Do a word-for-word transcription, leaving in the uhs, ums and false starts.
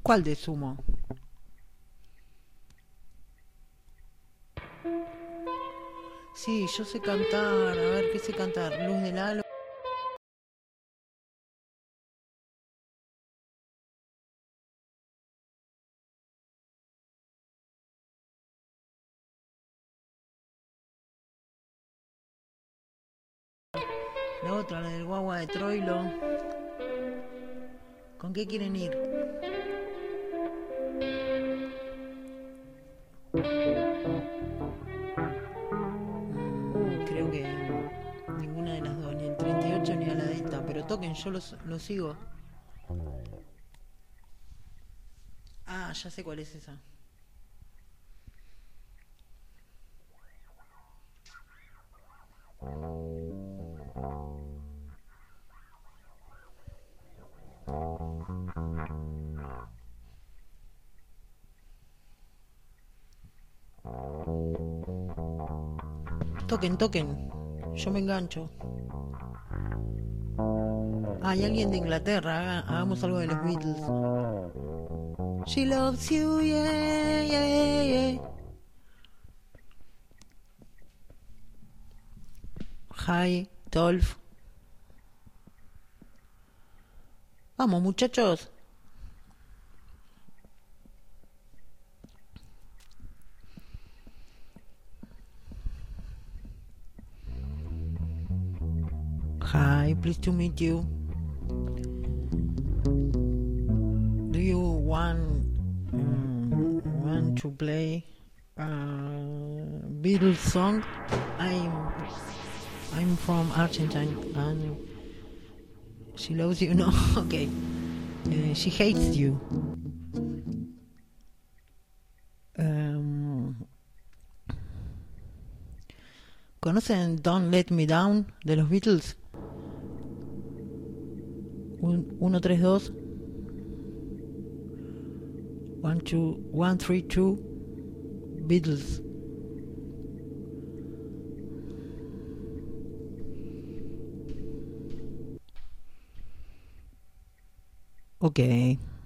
¿Cuál de Sumo? Sí, yo sé cantar. A ver, ¿qué sé cantar? Luz del Halo. La otra, la del guagua de Troilo. ¿Con qué quieren ir? Mm, creo que ninguna de las dos, ni el treinta y ocho ni a la Delta. Pero toquen, yo los, los sigo. Ah, ya sé cuál es esa. Toquen, toquen. Yo me engancho. Ah, hay alguien de Inglaterra. Haga- hagamos algo de los Beatles. She loves you, yeah, yeah, yeah. Hi, Dolph. Vamos, muchachos. Hi, pleased to meet you. Do you want mm, want to play a Beatles song? I'm I'm from Argentina and she loves you. No, okay. Uh, she hates you. Um, ¿Conocen Don't Let Me Down de los Beatles? Un, uno, tres, dos. One, two, one, three, two. Beatles. Okay.